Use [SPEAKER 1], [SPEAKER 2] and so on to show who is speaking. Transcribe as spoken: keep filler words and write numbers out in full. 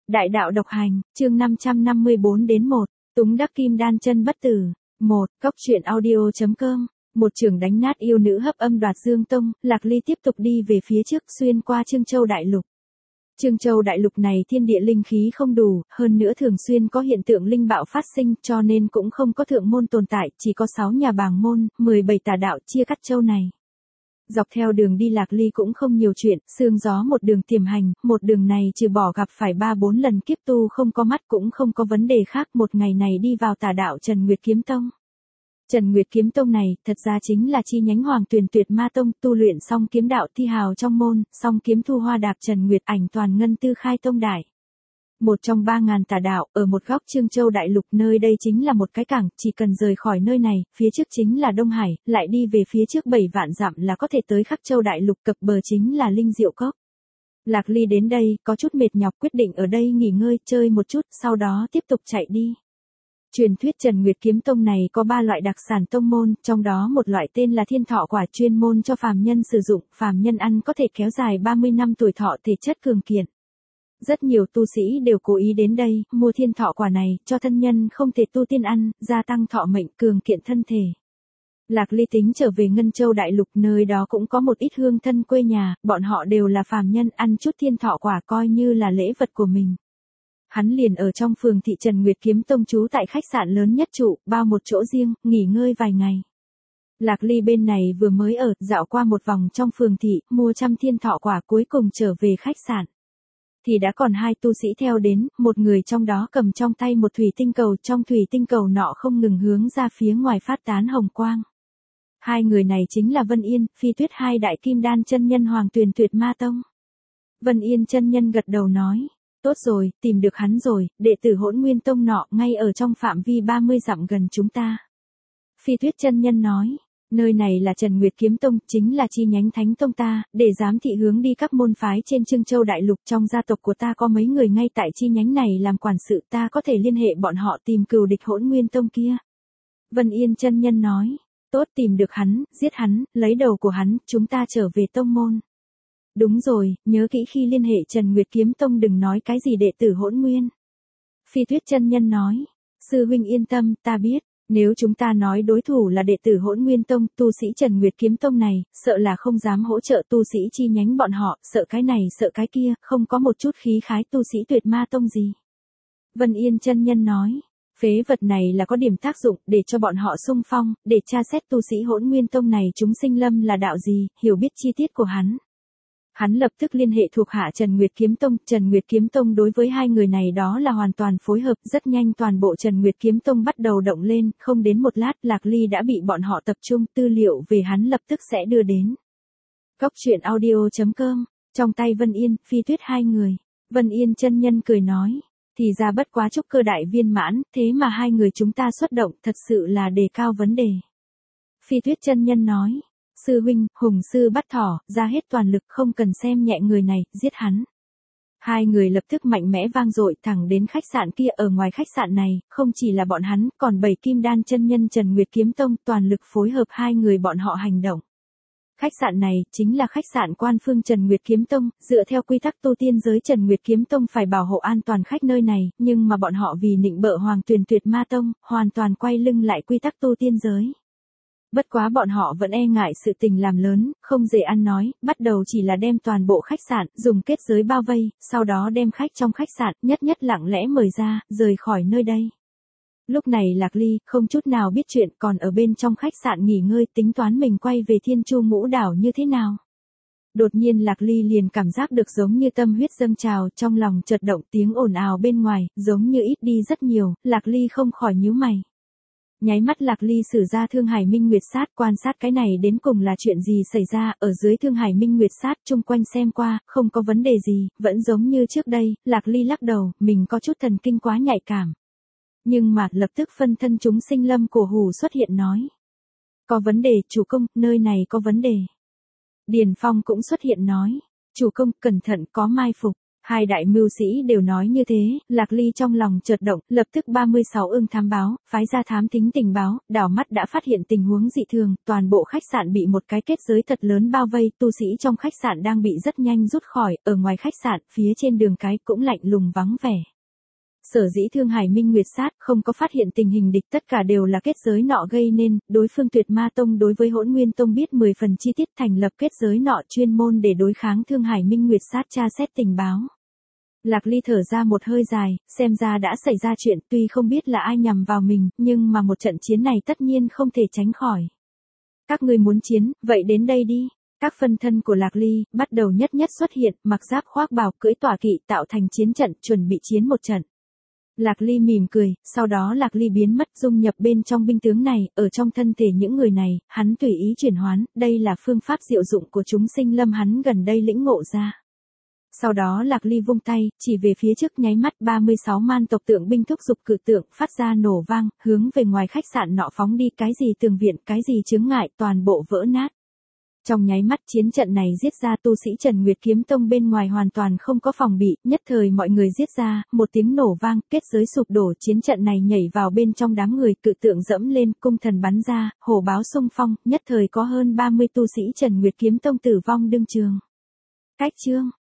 [SPEAKER 1] Đại đạo độc hành, chương năm trăm năm mươi bốn đến một, Túng đắc kim đan chân bất tử. một. Cốc truyện audio.com. Một trường đánh nát yêu nữ hấp âm đoạt dương tông, Lạc Ly tiếp tục đi về phía trước xuyên qua Trương Châu Đại Lục. Trương Châu Đại Lục này thiên địa linh khí không đủ, hơn nữa thường xuyên có hiện tượng linh bạo phát sinh cho nên cũng không có thượng môn tồn tại, chỉ có sáu nhà bàng môn, mười bảy tà đạo chia cắt châu này. Dọc theo đường đi Lạc Ly cũng không nhiều chuyện, sương gió một đường tiềm hành, một đường này trừ bỏ gặp phải ba bốn lần kiếp tu không có mắt cũng không có vấn đề khác, một ngày này đi vào tà đạo Trần Nguyệt Kiếm Tông. Trần Nguyệt Kiếm Tông này, thật ra chính là chi nhánh Hoàng Tuyền Tuyệt Ma Tông, tu luyện xong kiếm đạo thi hào trong môn, xong kiếm thu hoa đạp Trần Nguyệt ảnh toàn ngân tư khai tông đại. Một trong ba ngàn tà đạo, ở một góc Trương Châu Đại Lục, nơi đây chính là một cái cảng, chỉ cần rời khỏi nơi này, phía trước chính là Đông Hải, lại đi về phía trước bảy vạn dặm là có thể tới Khắc Châu Đại Lục, cập bờ chính là Linh Diệu Cốc. Lạc Ly đến đây, có chút mệt nhọc quyết định ở đây nghỉ ngơi, chơi một chút, sau đó tiếp tục chạy đi. Truyền thuyết Trần Nguyệt Kiếm Tông này có ba loại đặc sản tông môn, trong đó một loại tên là Thiên Thọ Quả chuyên môn cho phàm nhân sử dụng, phàm nhân ăn có thể kéo dài ba mươi năm tuổi thọ, thể chất cường kiện. Rất nhiều tu sĩ đều cố ý đến đây, mua Thiên Thọ Quả này, cho thân nhân không thể tu tiên ăn, gia tăng thọ mệnh, cường kiện thân thể. Lạc Ly tính trở về Ngân Châu Đại Lục, nơi đó cũng có một ít hương thân quê nhà, bọn họ đều là phàm nhân, ăn chút Thiên Thọ Quả coi như là lễ vật của mình. Hắn liền ở trong phường thị Trần Nguyệt Kiếm Tông trú tại khách sạn lớn nhất trụ, bao một chỗ riêng, nghỉ ngơi vài ngày. Lạc Ly bên này vừa mới ở, dạo qua một vòng trong phường thị, mua trăm Thiên Thọ Quả cuối cùng trở về khách sạn. Thì đã còn hai tu sĩ theo đến, một người trong đó cầm trong tay một thủy tinh cầu, trong thủy tinh cầu nọ không ngừng hướng ra phía ngoài phát tán hồng quang. Hai người này chính là Vân Yên, Phi Tuyết, hai đại kim đan chân nhân Hoàng Tuyền Tuyệt Ma Tông. Vân Yên chân nhân gật đầu nói, tốt rồi, tìm được hắn rồi, đệ tử Hỗn Nguyên Tông nọ ngay ở trong phạm vi ba mươi dặm gần chúng ta. Phi Tuyết chân nhân nói, nơi này là Trần Nguyệt Kiếm Tông, chính là chi nhánh Thánh Tông ta, để giám thị hướng đi các môn phái trên Trương Châu Đại Lục, trong gia tộc của ta có mấy người ngay tại chi nhánh này làm quản sự, ta có thể liên hệ bọn họ tìm cừu địch Hỗn Nguyên Tông kia. Vân Yên chân nhân nói, tốt, tìm được hắn, giết hắn, lấy đầu của hắn, chúng ta trở về tông môn. Đúng rồi, nhớ kỹ khi liên hệ Trần Nguyệt Kiếm Tông đừng nói cái gì đệ tử Hỗn Nguyên. Phi Tuyết chân nhân nói, sư huynh yên tâm, ta biết, nếu chúng ta nói đối thủ là đệ tử Hỗn Nguyên Tông, tu sĩ Trần Nguyệt Kiếm Tông này, sợ là không dám hỗ trợ tu sĩ chi nhánh bọn họ, sợ cái này sợ cái kia, không có một chút khí khái tu sĩ Tuyệt Ma Tông gì. Vân Yên chân nhân nói, phế vật này là có điểm tác dụng, để cho bọn họ xung phong, để tra xét tu sĩ Hỗn Nguyên Tông này chúng sinh lâm là đạo gì, hiểu biết chi tiết của hắn. Hắn lập tức liên hệ thuộc hạ Trần Nguyệt Kiếm Tông, Trần Nguyệt Kiếm Tông đối với hai người này đó là hoàn toàn phối hợp, rất nhanh toàn bộ Trần Nguyệt Kiếm Tông bắt đầu động lên, không đến một lát Lạc Ly đã bị bọn họ tập trung, tư liệu về hắn lập tức sẽ đưa đến. Cốc truyện audio.com, trong tay Vân Yên, Phi Tuyết hai người. Vân Yên chân nhân cười nói, thì ra bất quá trúc cơ đại viên mãn, thế mà hai người chúng ta xuất động, thật sự là đề cao vấn đề. Phi Tuyết chân nhân nói, sư huynh, hùng sư bắt thỏ, ra hết toàn lực, không cần xem nhẹ người này, giết hắn. Hai người lập tức mạnh mẽ vang dội thẳng đến khách sạn kia, ở ngoài khách sạn này, không chỉ là bọn hắn, còn bảy kim đan chân nhân Trần Nguyệt Kiếm Tông, toàn lực phối hợp hai người bọn họ hành động. Khách sạn này, chính là khách sạn Quan Phương Trần Nguyệt Kiếm Tông, dựa theo quy tắc tu tiên giới Trần Nguyệt Kiếm Tông phải bảo hộ an toàn khách nơi này, nhưng mà bọn họ vì nịnh bợ Hoàng Tuyền Tuyệt Ma Tông, hoàn toàn quay lưng lại quy tắc tu tiên giới. Bất quá bọn họ vẫn e ngại sự tình làm lớn, không dễ ăn nói, bắt đầu chỉ là đem toàn bộ khách sạn, dùng kết giới bao vây, sau đó đem khách trong khách sạn, nhất nhất lặng lẽ mời ra, rời khỏi nơi đây. Lúc này Lạc Ly, không chút nào biết chuyện, còn ở bên trong khách sạn nghỉ ngơi, tính toán mình quay về Thiên Chu Ngũ Đảo như thế nào. Đột nhiên Lạc Ly liền cảm giác được giống như tâm huyết dâng trào, trong lòng chợt động, tiếng ồn ào bên ngoài, giống như ít đi rất nhiều, Lạc Ly không khỏi nhíu mày. Nháy mắt Lạc Ly sử ra Thương Hải Minh Nguyệt Sát, quan sát cái này đến cùng là chuyện gì xảy ra, ở dưới Thương Hải Minh Nguyệt Sát chung quanh xem qua, không có vấn đề gì, vẫn giống như trước đây, Lạc Ly lắc đầu, mình có chút thần kinh quá nhạy cảm. Nhưng mà, lập tức phân thân chúng sinh lâm cổ hủ xuất hiện nói. Có vấn đề, chủ công, nơi này có vấn đề. Điền Phong cũng xuất hiện nói. Chủ công, cẩn thận, có mai phục. Hai đại mưu sĩ đều nói như thế, Lạc Ly trong lòng chợt động, lập tức ba mươi sáu ưng thám báo, phái ra thám thính tình báo, đảo mắt đã phát hiện tình huống dị thường, toàn bộ khách sạn bị một cái kết giới thật lớn bao vây, tu sĩ trong khách sạn đang bị rất nhanh rút khỏi, ở ngoài khách sạn, phía trên đường cái cũng lạnh lùng vắng vẻ. Sở dĩ Thương Hải Minh Nguyệt Sát không có phát hiện tình hình địch, tất cả đều là kết giới nọ gây nên, đối phương Tuyệt Ma Tông đối với Hỗn Nguyên Tông biết mười phần chi tiết, thành lập kết giới nọ chuyên môn để đối kháng Thương Hải Minh Nguyệt Sát tra xét tình báo. Lạc Ly thở ra một hơi dài, xem ra đã xảy ra chuyện, tuy không biết là ai nhằm vào mình, nhưng mà một trận chiến này tất nhiên không thể tránh khỏi. Các ngươi muốn chiến, vậy đến đây đi. Các phân thân của Lạc Ly bắt đầu nhất nhất xuất hiện, mặc giáp khoác bào, cưỡi tọa kỵ, tạo thành chiến trận, chuẩn bị chiến một trận. Lạc Ly mỉm cười, sau đó Lạc Ly biến mất, dung nhập bên trong binh tướng này, ở trong thân thể những người này, hắn tùy ý chuyển hoán, đây là phương pháp diệu dụng của chúng sinh lâm hắn gần đây lĩnh ngộ ra. Sau đó Lạc Ly vung tay, chỉ về phía trước, nháy mắt ba mươi sáu man tộc tượng binh thúc giục cự tượng, phát ra nổ vang, hướng về ngoài khách sạn nọ phóng đi, cái gì tường viện, cái gì chướng ngại, toàn bộ vỡ nát. Trong nháy mắt chiến trận này giết ra, tu sĩ Trần Nguyệt Kiếm Tông bên ngoài hoàn toàn không có phòng bị, nhất thời mọi người giết ra, một tiếng nổ vang, kết giới sụp đổ, chiến trận này nhảy vào bên trong đám người, cự tượng dẫm lên, cung thần bắn ra, hổ báo xung phong, nhất thời có hơn ba mươi tu sĩ Trần Nguyệt Kiếm Tông tử vong đương trường. Cách chương